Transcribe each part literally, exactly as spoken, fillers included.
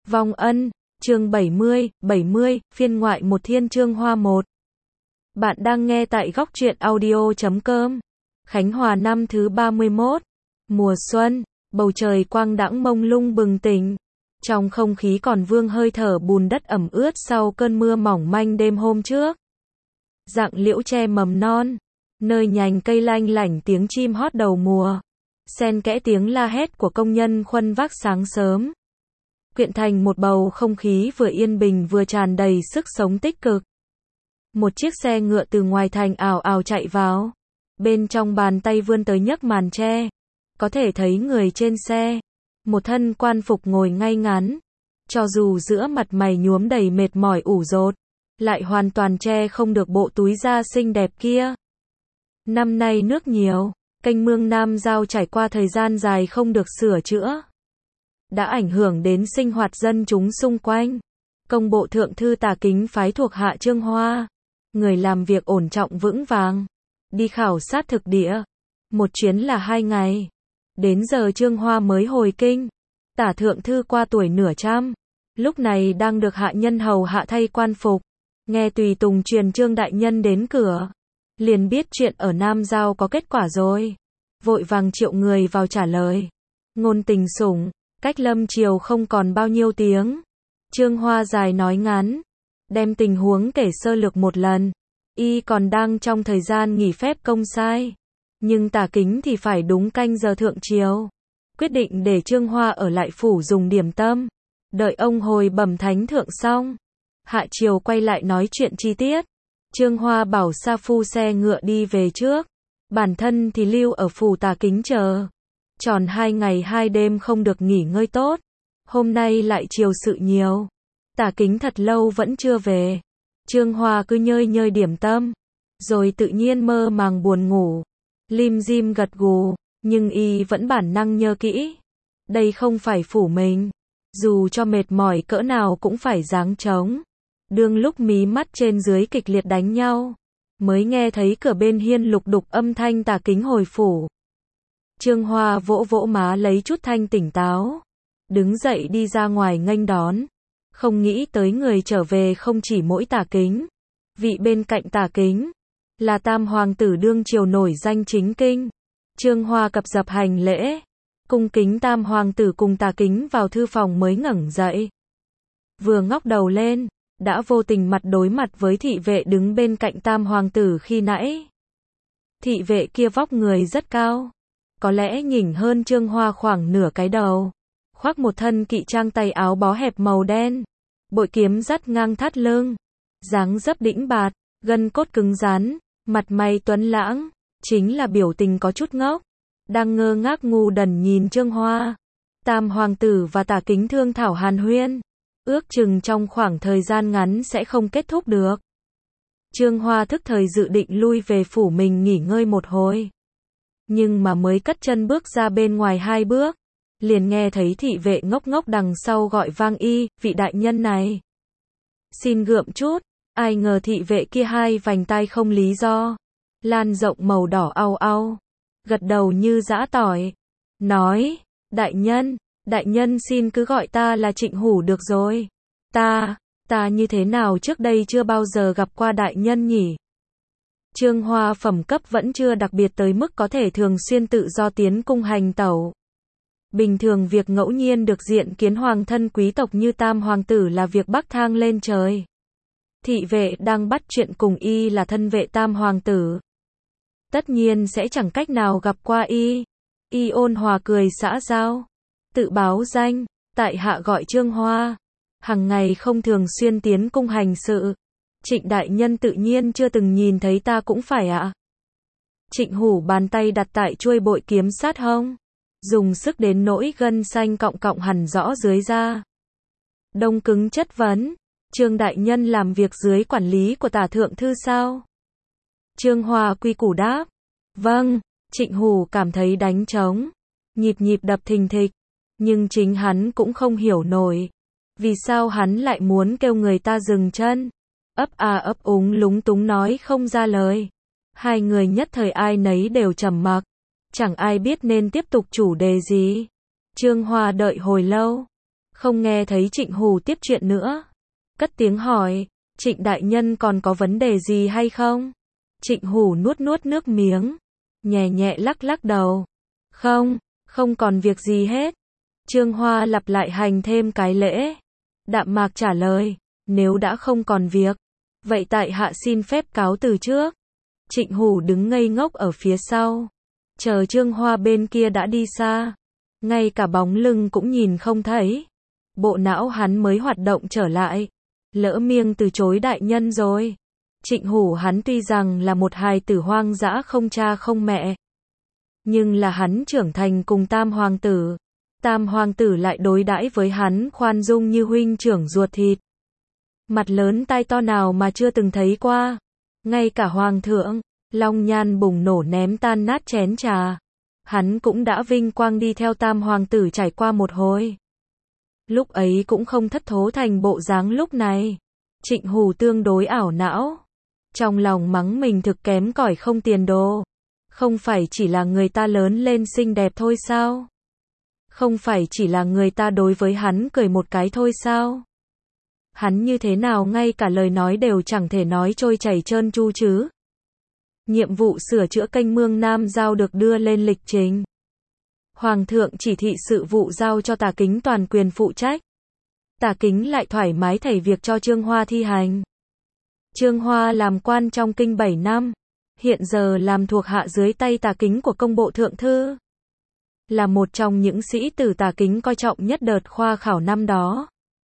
Vong ân, chương bảy mươi, bảy mươi, phiên ngoại một thiên chương hoa một. Bạn đang nghe tại góc truyện audio chấm com. Khánh Hòa năm thứ ba mươi mốt. Mùa xuân, bầu trời quang đãng mông lung bừng tỉnh. Trong không khí còn vương hơi thở bùn đất ẩm ướt sau cơn mưa mỏng manh đêm hôm trước. Rặng liễu tre mầm non, nơi nhành cây lanh lảnh tiếng chim hót đầu mùa, xen kẽ tiếng la hét của công nhân khuân vác sáng sớm, quyện thành một bầu không khí vừa yên bình vừa tràn đầy sức sống tích cực. Một chiếc xe ngựa từ ngoài thành ào ào chạy vào, bên trong bàn tay vươn tới nhấc màn tre, có thể thấy người trên xe, một thân quan phục ngồi ngay ngắn, cho dù giữa mặt mày nhuốm đầy mệt mỏi ủ rột, lại hoàn toàn che không được bộ túi da xinh đẹp kia. Năm nay nước nhiều, kênh mương Nam Giao trải qua thời gian dài không được sửa chữa, đã ảnh hưởng đến sinh hoạt dân chúng xung quanh. Công bộ thượng thư Tả Kính phái thuộc hạ Trương Hoa, người làm việc ổn trọng vững vàng, đi khảo sát thực địa. Một chuyến là hai ngày. Đến giờ Trương Hoa mới hồi kinh. Tả thượng thư qua tuổi nửa trăm, lúc này đang được hạ nhân hầu hạ thay quan phục. Nghe tùy tùng truyền Trương đại nhân đến cửa, liền biết chuyện ở Nam Giao có kết quả rồi. Vội vàng triệu người vào trả lời. Ngôn tình sủng, cách lâm triều không còn bao nhiêu tiếng. Trương Hoa dài nói ngắn, đem tình huống kể sơ lược một lần. Y còn đang trong thời gian nghỉ phép công sai, nhưng Tả Kính thì phải đúng canh giờ thượng triều. Quyết định để Trương Hoa ở lại phủ dùng điểm tâm, đợi ông hồi bẩm thánh thượng xong, hạ triều quay lại nói chuyện chi tiết. Trương Hoa bảo sa phu xe ngựa đi về trước, bản thân thì lưu ở phủ Tả Kính chờ. Tròn hai ngày hai đêm không được nghỉ ngơi tốt. Hôm nay lại triều sự nhiều, Tả Kính thật lâu vẫn chưa về. Trương Hoa cứ nhơi nhơi điểm tâm, rồi tự nhiên mơ màng buồn ngủ, lim dim gật gù, nhưng y vẫn bản năng nhớ kỹ. Đây không phải phủ mình, dù cho mệt mỏi cỡ nào cũng phải giáng trống. Đương lúc mí mắt trên dưới kịch liệt đánh nhau, mới nghe thấy cửa bên hiên lục đục âm thanh Tả Kính hồi phủ. Trương Hoa vỗ vỗ má lấy chút thanh tỉnh táo, đứng dậy đi ra ngoài nghênh đón. Không nghĩ tới người trở về không chỉ mỗi Tả Kính. Vị bên cạnh Tả Kính là tam hoàng tử đương triều nổi danh chính kinh. Trương Hoa cập dập hành lễ, cung kính tam hoàng tử cùng Tả Kính vào thư phòng mới ngẩng dậy. Vừa ngóc đầu lên, đã vô tình mặt đối mặt với thị vệ đứng bên cạnh tam hoàng tử khi nãy. Thị vệ kia vóc người rất cao, có lẽ nhỉnh hơn Trương Hoa khoảng nửa cái đầu, khoác một thân kỵ trang tay áo bó hẹp màu đen, bội kiếm dắt ngang thắt lưng, dáng dấp đĩnh bạt, gân cốt cứng rắn, mặt mày tuấn lãng, chính là biểu tình có chút ngốc, đang ngơ ngác ngu đần nhìn Trương Hoa. Tam hoàng tử và Tả Kính thương thảo hàn huyên, ước chừng trong khoảng thời gian ngắn sẽ không kết thúc được. Trương Hoa thức thời dự định lui về phủ mình nghỉ ngơi một hồi. Nhưng mà mới cất chân bước ra bên ngoài hai bước, liền nghe thấy thị vệ ngốc ngốc đằng sau gọi vang y, vị đại nhân này. Xin gượm chút, ai ngờ thị vệ kia hai vành tai không lý do, lan rộng màu đỏ au au, gật đầu như giã tỏi, nói, đại nhân, đại nhân xin cứ gọi ta là Trịnh Hủ được rồi. Ta, ta như thế nào trước đây chưa bao giờ gặp qua đại nhân nhỉ? Trương Hoa phẩm cấp vẫn chưa đặc biệt tới mức có thể thường xuyên tự do tiến cung hành tẩu. Bình thường việc ngẫu nhiên được diện kiến hoàng thân quý tộc như tam hoàng tử là việc bắc thang lên trời. Thị vệ đang bắt chuyện cùng y là thân vệ tam hoàng tử, tất nhiên sẽ chẳng cách nào gặp qua y. Y ôn hòa cười xã giao, tự báo danh, tại hạ gọi Trương Hoa, hằng ngày không thường xuyên tiến cung hành sự. Trịnh đại nhân tự nhiên chưa từng nhìn thấy ta cũng phải ạ. À? Trịnh Hủ bàn tay đặt tại chuôi bội kiếm sát hông, dùng sức đến nỗi gân xanh cọng cọng hẳn rõ dưới da. Đông cứng chất vấn, Trương đại nhân làm việc dưới quản lý của Tả thượng thư sao? Trương Hoa quy củ đáp, vâng. Trịnh Hủ cảm thấy đánh trống, nhịp nhịp đập thình thịch, nhưng chính hắn cũng không hiểu nổi, vì sao hắn lại muốn kêu người ta dừng chân. Ấp à ấp úng lúng túng nói không ra lời. Hai người nhất thời ai nấy đều trầm mặc, chẳng ai biết nên tiếp tục chủ đề gì. Trương Hoa đợi hồi lâu, Không nghe thấy Trịnh Hủ tiếp chuyện nữa. Cất tiếng hỏi, Trịnh đại nhân còn có vấn đề gì hay không? Trịnh Hủ nuốt nuốt nước miếng, nhẹ nhẹ lắc lắc đầu. Không, không còn việc gì hết. Trương Hoa lặp lại hành thêm cái lễ. Đạm mạc trả lời, nếu đã không còn việc, vậy tại hạ xin phép cáo từ trước. Trịnh Hủ đứng ngây ngốc ở phía sau, chờ Trương Hoa bên kia đã đi xa, ngay cả bóng lưng cũng nhìn không thấy. Bộ não hắn mới hoạt động trở lại, lỡ miệng từ chối đại nhân rồi. Trịnh Hủ hắn tuy rằng là một hài tử hoang dã không cha không mẹ, nhưng là hắn trưởng thành cùng tam hoàng tử. Tam hoàng tử lại đối đãi với hắn khoan dung như huynh trưởng ruột thịt. Mặt lớn tai to nào mà chưa từng thấy qua. Ngay cả hoàng thượng, long nhan bùng nổ ném tan nát chén trà. Hắn cũng đã vinh quang đi theo tam hoàng tử trải qua một hồi. Lúc ấy cũng không thất thố thành bộ dáng lúc này. Trịnh Hủ tương đối ảo não. Trong lòng mắng mình thực kém cỏi không tiền đồ. Không phải chỉ là người ta lớn lên xinh đẹp thôi sao? Không phải chỉ là người ta đối với hắn cười một cái thôi sao? Hắn như thế nào ngay cả lời nói đều chẳng thể nói trôi chảy trơn tru chứ? Nhiệm vụ sửa chữa kênh Mương Nam Giao được đưa lên lịch trình. Hoàng thượng chỉ thị sự vụ giao cho Tả Kính toàn quyền phụ trách. Tả Kính lại thoải mái thảy việc cho Trương Hoa thi hành. Trương Hoa làm quan trong kinh bảy năm, hiện giờ làm thuộc hạ dưới tay Tả Kính của công bộ thượng thư. Là một trong những sĩ tử Tả Kính coi trọng nhất đợt khoa khảo năm đó.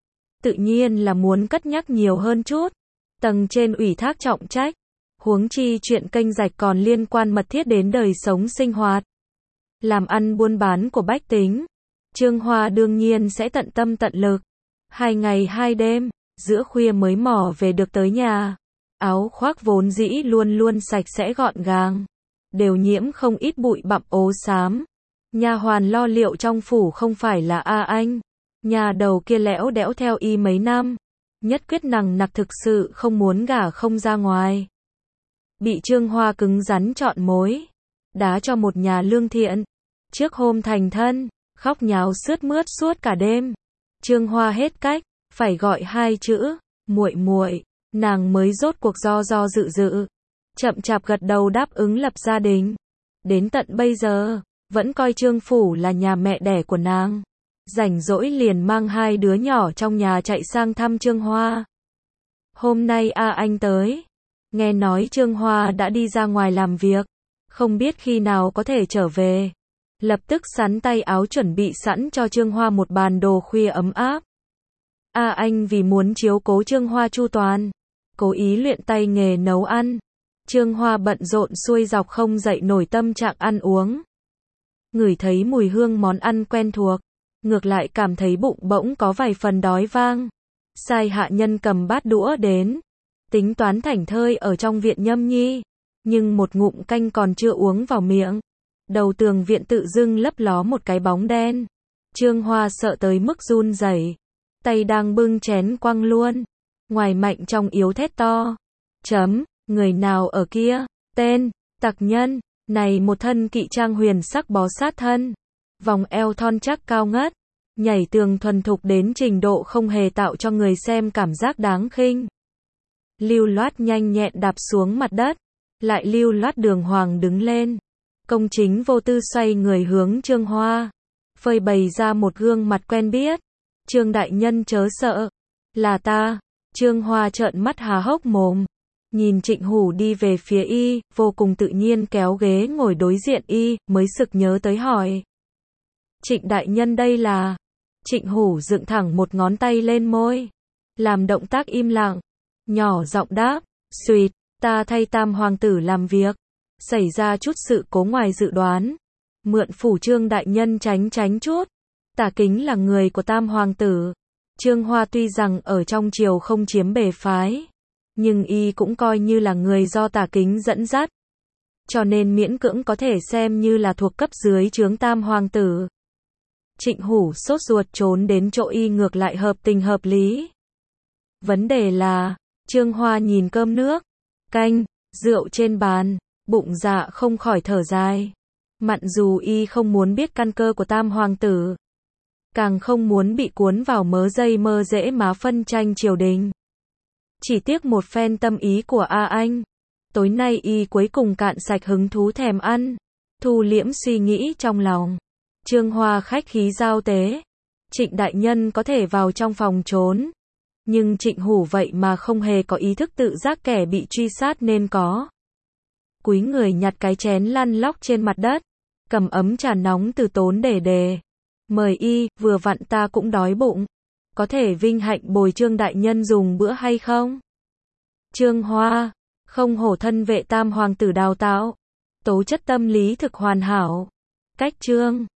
Tự nhiên là muốn cất nhắc nhiều hơn chút. Tầng trên ủy thác trọng trách. Huống chi chuyện kênh rạch còn liên quan mật thiết đến đời sống sinh hoạt, làm ăn buôn bán của bách tính. Trương Hoa đương nhiên sẽ tận tâm tận lực. Hai ngày hai đêm, giữa khuya mới mò về được tới nhà. Áo khoác vốn dĩ luôn luôn sạch sẽ gọn gàng, đều nhiễm không ít bụi bặm ố xám. Nha hoàn lo liệu trong phủ không phải là A Anh. Nhà đầu kia lẽo đẽo theo y mấy năm, nhất quyết nằng nặc thực sự không muốn gả không ra ngoài. Bị Trương Hoa cứng rắn chọn mối, đá cho một nhà lương thiện. Trước hôm thành thân, khóc nháo sướt mướt suốt cả đêm. Trương Hoa hết cách, phải gọi hai chữ, muội muội, nàng mới rốt cuộc do do dự dự. Chậm chạp gật đầu đáp ứng lập gia đình. Đến tận bây giờ, vẫn coi Trương phủ là nhà mẹ đẻ của nàng. Rảnh rỗi liền mang hai đứa nhỏ trong nhà chạy sang thăm Trương Hoa. Hôm nay A Anh tới, nghe nói Trương Hoa đã đi ra ngoài làm việc, không biết khi nào có thể trở về. Lập tức sắn tay áo chuẩn bị sẵn cho Trương Hoa một bàn đồ khuya ấm áp. A Anh vì muốn chiếu cố Trương Hoa chu toàn, cố ý luyện tay nghề nấu ăn. Trương Hoa bận rộn xuôi dọc không dậy nổi tâm trạng ăn uống. Ngửi thấy mùi hương món ăn quen thuộc, ngược lại cảm thấy bụng bỗng có vài phần đói vang. Sai hạ nhân cầm bát đũa đến, tính toán thảnh thơi ở trong viện nhâm nhi, nhưng một ngụm canh còn chưa uống vào miệng, đầu tường viện tự dưng lấp ló một cái bóng đen. Trương Hoa sợ tới mức run rẩy, tay đang bưng chén quăng luôn. Ngoài mạnh trong yếu thét to, chấm, người nào ở kia? Tên, tặc nhân. Này một thân kỵ trang huyền sắc bó sát thân, vòng eo thon chắc cao ngất, nhảy tường thuần thục đến trình độ không hề tạo cho người xem cảm giác đáng khinh. Lưu loát nhanh nhẹn đạp xuống mặt đất, lại lưu loát đường hoàng đứng lên, công chính vô tư xoay người hướng Trương Hoa, phơi bày ra một gương mặt quen biết. Trương đại nhân chớ sợ, là ta. Trương Hoa trợn mắt há hốc mồm, nhìn Trịnh Hủ đi về phía y, vô cùng tự nhiên kéo ghế ngồi đối diện y, mới sực nhớ tới hỏi. Trịnh đại nhân đây là? Trịnh Hủ dựng thẳng một ngón tay lên môi, làm động tác im lặng, nhỏ giọng đáp, suýt, ta thay tam hoàng tử làm việc, xảy ra chút sự cố ngoài dự đoán, mượn phủ Trương đại nhân tránh tránh chút. Tả Kính là người của tam hoàng tử. Trương Hoa tuy rằng ở trong triều không chiếm bề phái, nhưng y cũng coi như là người do Tả Kính dẫn dắt, cho nên miễn cưỡng có thể xem như là thuộc cấp dưới trướng tam hoàng tử. Trịnh Hủ sốt ruột trốn đến chỗ y ngược lại hợp tình hợp lý. Vấn đề là, Trương Hoa nhìn cơm nước, canh, rượu trên bàn, bụng dạ không khỏi thở dài. Mặn dù y không muốn biết căn cơ của tam hoàng tử, càng không muốn bị cuốn vào mớ dây mơ rễ má phân tranh triều đình. Chỉ tiếc một phen tâm ý của A Anh. Tối nay y cuối cùng cạn sạch hứng thú thèm ăn. Thu liễm suy nghĩ trong lòng. Trương Hoa khách khí giao tế. Trịnh đại nhân có thể vào trong phòng trốn. Nhưng Trịnh Hủ vậy mà không hề có ý thức tự giác kẻ bị truy sát nên có. Cúi người nhặt cái chén lăn lóc trên mặt đất. Cầm ấm trà nóng từ Tốn để đề. Mời y, vừa vặn ta cũng đói bụng. Có thể vinh hạnh bồi Trương đại nhân dùng bữa hay không? Trương Hoa, không hổ thân vệ tam hoàng tử đào tạo. Tố chất tâm lý thực hoàn hảo. Cách Trương